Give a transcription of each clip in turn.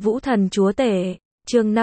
Vũ thần chúa tể, chương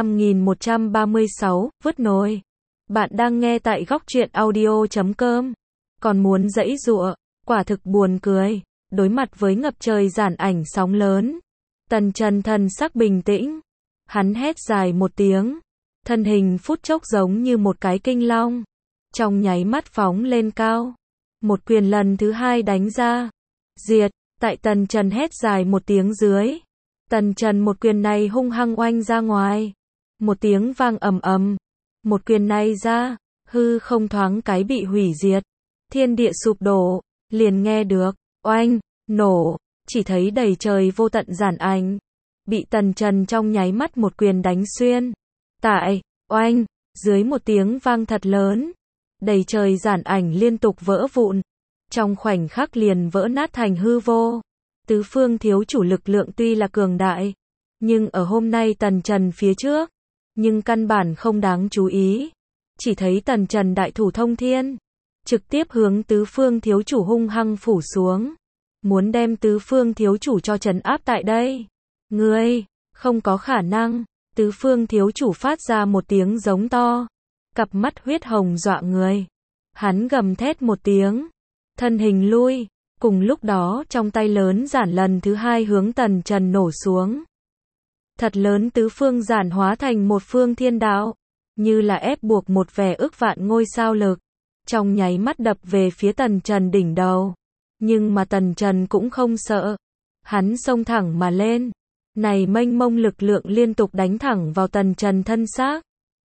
5136, vứt nồi. Bạn đang nghe tại góc truyện audio.com. Còn muốn giãy giụa, quả thực buồn cười. Đối mặt với ngập trời giản ảnh sóng lớn, Tần Trần thần sắc bình tĩnh. Hắn hét dài một tiếng. Thân hình phút chốc giống như một cái kinh long. Trong nháy mắt phóng lên cao. Một quyền lần thứ hai đánh ra. Diệt, tại Tần Trần hét dài một tiếng dưới. Tần Trần một quyền này hung hăng oanh ra ngoài. Một tiếng vang ầm ầm. Một quyền này ra, hư không thoáng cái bị hủy diệt. Thiên địa sụp đổ, liền nghe được, oanh, nổ, chỉ thấy đầy trời vô tận giản ảnh. Bị Tần Trần trong nháy mắt một quyền đánh xuyên. Tại, oanh, dưới một tiếng vang thật lớn. Đầy trời giản ảnh liên tục vỡ vụn. Trong khoảnh khắc liền vỡ nát thành hư vô. Tứ phương thiếu chủ lực lượng tuy là cường đại, nhưng ở hôm nay Tần Trần phía trước, nhưng căn bản không đáng chú ý. Chỉ thấy Tần Trần đại thủ thông thiên, trực tiếp hướng tứ phương thiếu chủ hung hăng phủ xuống, muốn đem tứ phương thiếu chủ cho trấn áp tại đây. Ngươi, không có khả năng. Tứ phương thiếu chủ phát ra một tiếng giống to, cặp mắt huyết hồng dọa người. Hắn gầm thét một tiếng, thân hình lui. Cùng lúc đó trong tay lớn giản lần thứ hai hướng Tần Trần nổ xuống. Thật lớn tứ phương giản hóa thành một phương thiên đạo, như là ép buộc một vẻ ức vạn ngôi sao lực, trong nháy mắt đập về phía Tần Trần đỉnh đầu. Nhưng mà Tần Trần cũng không sợ, hắn xông thẳng mà lên. Này mênh mông lực lượng liên tục đánh thẳng vào Tần Trần thân xác,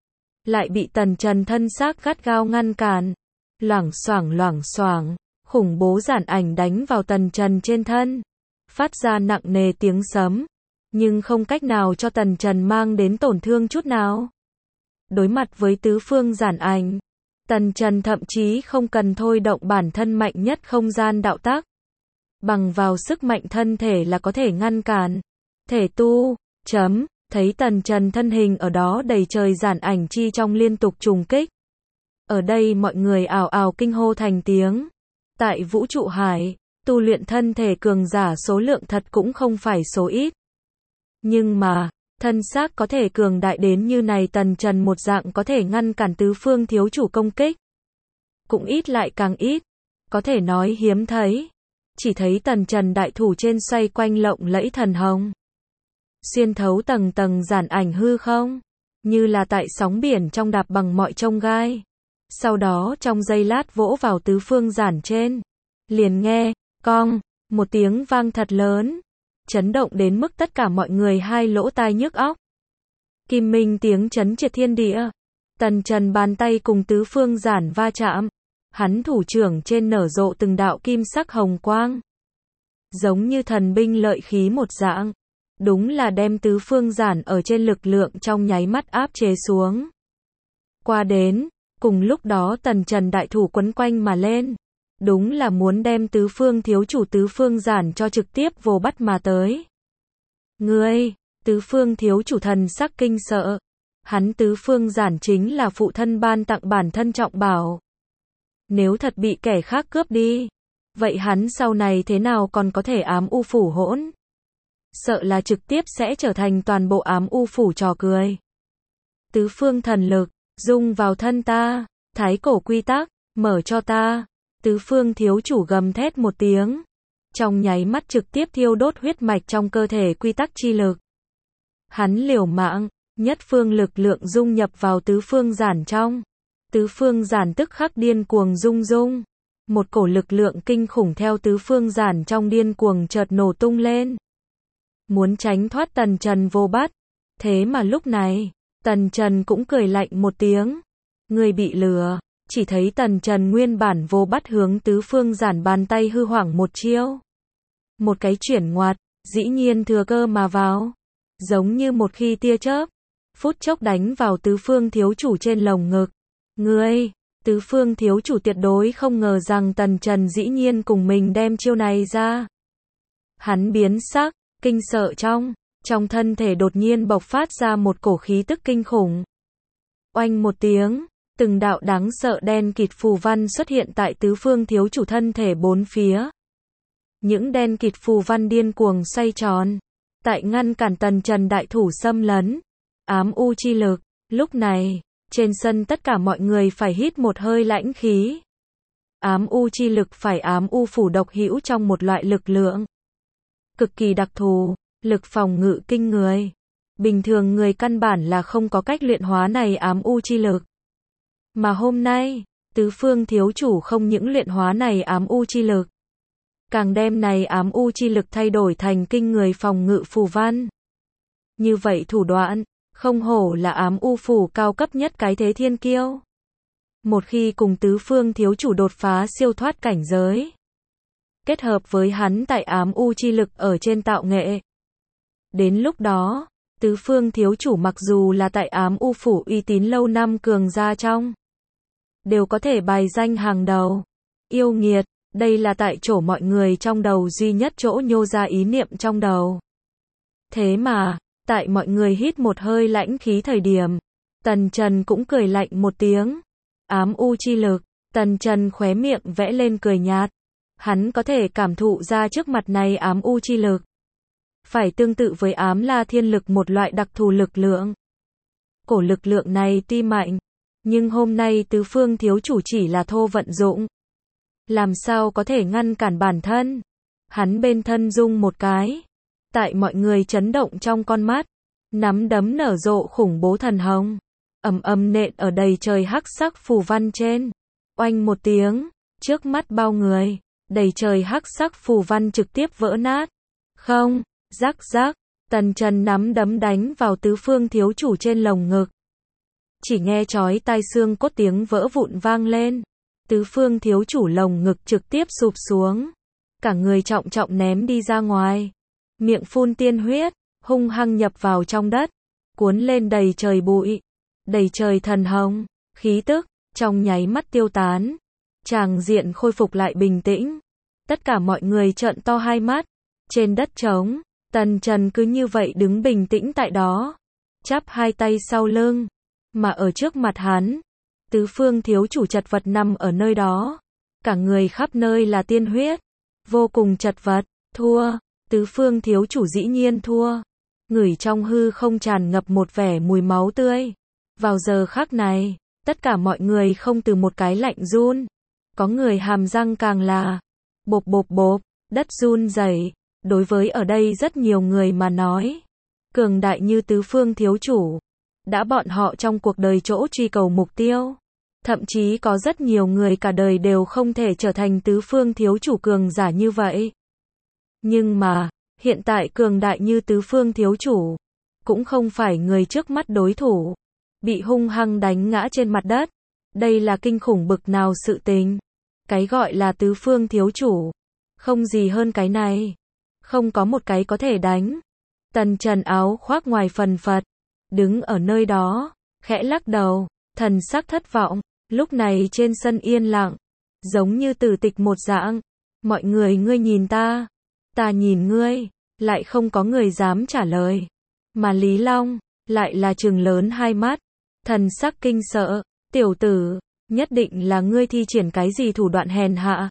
lại bị Tần Trần thân xác gắt gao ngăn cản. Loảng xoảng, khủng bố giản ảnh đánh vào Tần Trần trên thân, phát ra nặng nề tiếng sấm, nhưng không cách nào cho Tần Trần mang đến tổn thương chút nào. Đối mặt với tứ phương giản ảnh, Tần Trần thậm chí không cần thôi động bản thân mạnh nhất không gian đạo tắc, bằng vào sức mạnh thân thể là có thể ngăn cản. Thể tu, thấy Tần Trần thân hình ở đó đầy trời giản ảnh chi trong liên tục trùng kích. Ở đây mọi người ào ào kinh hô thành tiếng. Tại vũ trụ hải, tu luyện thân thể cường giả số lượng thật cũng không phải số ít. Nhưng mà, thân xác có thể cường đại đến như này Tần Trần một dạng có thể ngăn cản tứ phương thiếu chủ công kích. Cũng ít lại càng ít, có thể nói hiếm thấy. Chỉ thấy Tần Trần đại thủ trên xoay quanh lộng lẫy thần hồng, xuyên thấu tầng tầng giản ảnh hư không, như là tại sóng biển trong đạp bằng mọi chông gai. Sau đó trong giây lát vỗ vào tứ phương giản trên, liền nghe, cong, một tiếng vang thật lớn, chấn động đến mức tất cả mọi người hai lỗ tai nhức óc. Kim minh tiếng chấn triệt thiên địa. Tần Trần bàn tay cùng tứ phương giản va chạm, hắn thủ trưởng trên nở rộ từng đạo kim sắc hồng quang, giống như thần binh lợi khí một dạng, đúng là đem tứ phương giản ở trên lực lượng trong nháy mắt áp chế xuống. Qua đến, cùng lúc đó Tần Trần đại thủ quấn quanh mà lên, đúng là muốn đem tứ phương thiếu chủ tứ phương giản cho trực tiếp vồ bắt mà tới. Ngươi, tứ phương thiếu chủ thần sắc kinh sợ, hắn tứ phương giản chính là phụ thân ban tặng bản thân trọng bảo. Nếu thật bị kẻ khác cướp đi, vậy hắn sau này thế nào còn có thể ám u phủ hỗn? Sợ là trực tiếp sẽ trở thành toàn bộ ám u phủ trò cười. Tứ phương thần lực, dung vào thân ta, thái cổ quy tắc, mở cho ta. Tứ phương thiếu chủ gầm thét một tiếng, trong nháy mắt trực tiếp thiêu đốt huyết mạch trong cơ thể quy tắc chi lực. Hắn liều mạng, nhất phương lực lượng dung nhập vào tứ phương giản trong. Tứ phương giản tức khắc điên cuồng rung. Một cổ lực lượng kinh khủng theo tứ phương giản trong điên cuồng chợt nổ tung lên, muốn tránh thoát Tần Trần vô bắt. Thế mà lúc này, Tần Trần cũng cười lạnh một tiếng. Người bị lừa. Chỉ thấy Tần Trần nguyên bản vô bắt hướng tứ phương giản bàn tay hư hoảng một chiêu. Một cái chuyển ngoặt, dĩ nhiên thừa cơ mà vào. Giống như một khi tia chớp, phút chốc đánh vào tứ phương thiếu chủ trên lồng ngực. Ngươi, tứ phương thiếu chủ tuyệt đối không ngờ rằng Tần Trần dĩ nhiên cùng mình đem chiêu này ra. Hắn biến sắc, kinh sợ trong thân thể đột nhiên bộc phát ra một cổ khí tức kinh khủng. Oanh một tiếng, từng đạo đáng sợ đen kịt phù văn xuất hiện tại tứ phương thiếu chủ thân thể bốn phía. Những đen kịt phù văn điên cuồng xoay tròn, tại ngăn cản Tần Trần đại thủ xâm lấn. Ám u chi lực. Lúc này, trên sân tất cả mọi người phải hít một hơi lãnh khí. Ám u chi lực phải ám u phủ độc hữu trong một loại lực lượng cực kỳ đặc thù, lực phòng ngự kinh người. Bình thường người căn bản là không có cách luyện hóa này ám u chi lực. Mà hôm nay, Tứ Phương thiếu chủ không những luyện hóa này ám u chi lực, càng đem này ám u chi lực thay đổi thành kinh người phòng ngự phù văn. Như vậy thủ đoạn, không hổ là ám u phủ cao cấp nhất cái thế thiên kiêu. Một khi cùng Tứ Phương thiếu chủ đột phá siêu thoát cảnh giới, kết hợp với hắn tại ám u chi lực ở trên tạo nghệ, đến lúc đó, Tứ Phương thiếu chủ mặc dù là tại ám u phủ uy tín lâu năm cường gia trong, đều có thể bài danh hàng đầu. Yêu nghiệt, đây là tại chỗ mọi người trong đầu duy nhất chỗ nhô ra ý niệm trong đầu. Thế mà, tại mọi người hít một hơi lãnh khí thời điểm, Tần Trần cũng cười lạnh một tiếng. Ám u chi lực, Tần Trần khóe miệng vẽ lên cười nhạt. Hắn có thể cảm thụ ra trước mặt này ám u chi lực phải tương tự với ám la thiên lực một loại đặc thù lực lượng. Cổ lực lượng này tuy mạnh, nhưng hôm nay Tứ Phương thiếu chủ chỉ là thô vận dụng. Làm sao có thể ngăn cản bản thân? Hắn bên thân rung một cái. Tại mọi người chấn động trong con mắt, nắm đấm nở rộ khủng bố thần hồng. Ầm ầm nện ở đầy trời hắc sắc phù văn trên. Oanh một tiếng, trước mắt bao người, đầy trời hắc sắc phù văn trực tiếp vỡ nát. Không, rắc rắc, Tần Trần nắm đấm đánh vào Tứ Phương thiếu chủ trên lồng ngực. Chỉ nghe chói tai xương cốt tiếng vỡ vụn vang lên. Tứ Phương thiếu chủ lồng ngực trực tiếp sụp xuống. Cả người trọng trọng ném đi ra ngoài. Miệng phun tiên huyết, hung hăng nhập vào trong đất. Cuốn lên đầy trời bụi. Đầy trời thần hồng, khí tức, trong nháy mắt tiêu tán. Tràng diện khôi phục lại bình tĩnh. Tất cả mọi người trợn to hai mắt. Trên đất trống, Tần Trần cứ như vậy đứng bình tĩnh tại đó. Chắp hai tay sau lưng. Mà ở trước mặt hắn, Tứ Phương thiếu chủ chật vật nằm ở nơi đó. Cả người khắp nơi là tiên huyết. Vô cùng chật vật, thua. Tứ Phương thiếu chủ dĩ nhiên thua. Ngửi trong hư không tràn ngập một vẻ mùi máu tươi. Vào giờ khắc này, tất cả mọi người không từ một cái lạnh run. Có người hàm răng càng là bộp bộp bộp, đất run rẩy. Đối với ở đây rất nhiều người mà nói, cường đại như Tứ Phương thiếu chủ, đã bọn họ trong cuộc đời chỗ truy cầu mục tiêu. Thậm chí có rất nhiều người cả đời đều không thể trở thành Tứ Phương thiếu chủ cường giả như vậy. Nhưng mà, hiện tại cường đại như Tứ Phương thiếu chủ, cũng không phải người trước mắt đối thủ. Bị hung hăng đánh ngã trên mặt đất. Đây là kinh khủng bực nào sự tình. Cái gọi là Tứ Phương thiếu chủ, không gì hơn cái này. Không có một cái có thể đánh. Tần Trần áo khoác ngoài phần phật, đứng ở nơi đó, khẽ lắc đầu, thần sắc thất vọng. Lúc này trên sân yên lặng, giống như tử tịch một dạng. Mọi người ngươi nhìn ta nhìn ngươi, lại không có người dám trả lời. Mà Lý Long, lại là trừng lớn hai mắt, thần sắc kinh sợ, tiểu tử, nhất định là ngươi thi triển cái gì thủ đoạn hèn hạ,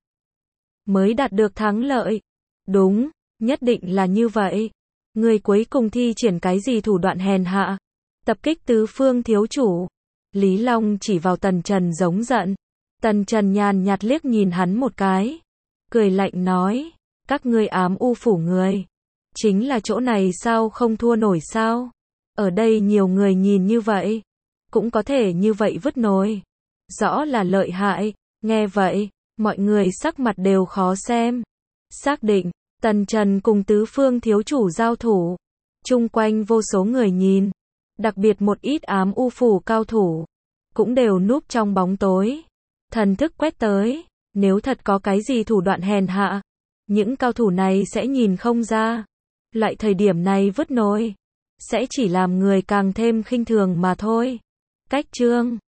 mới đạt được thắng lợi. Đúng, nhất định là như vậy. Ngươi cuối cùng thi triển cái gì thủ đoạn hèn hạ? Tập kích Tứ Phương thiếu chủ. Lý Long chỉ vào Tần Trần giống giận. Tần Trần nhàn nhạt liếc nhìn hắn một cái, cười lạnh nói, các ngươi ám u phủ người, chính là chỗ này sao không thua nổi sao? Ở đây nhiều người nhìn như vậy, cũng có thể như vậy vứt nổi. Rõ là lợi hại. Nghe vậy, mọi người sắc mặt đều khó xem. Xác định, Tần Trần cùng Tứ Phương thiếu chủ giao thủ. Chung quanh vô số người nhìn, đặc biệt một ít ám u phủ cao thủ, cũng đều núp trong bóng tối. Thần thức quét tới, nếu thật có cái gì thủ đoạn hèn hạ, những cao thủ này sẽ nhìn không ra. Loại thời điểm này vứt nổi, sẽ chỉ làm người càng thêm khinh thường mà thôi. Cách chương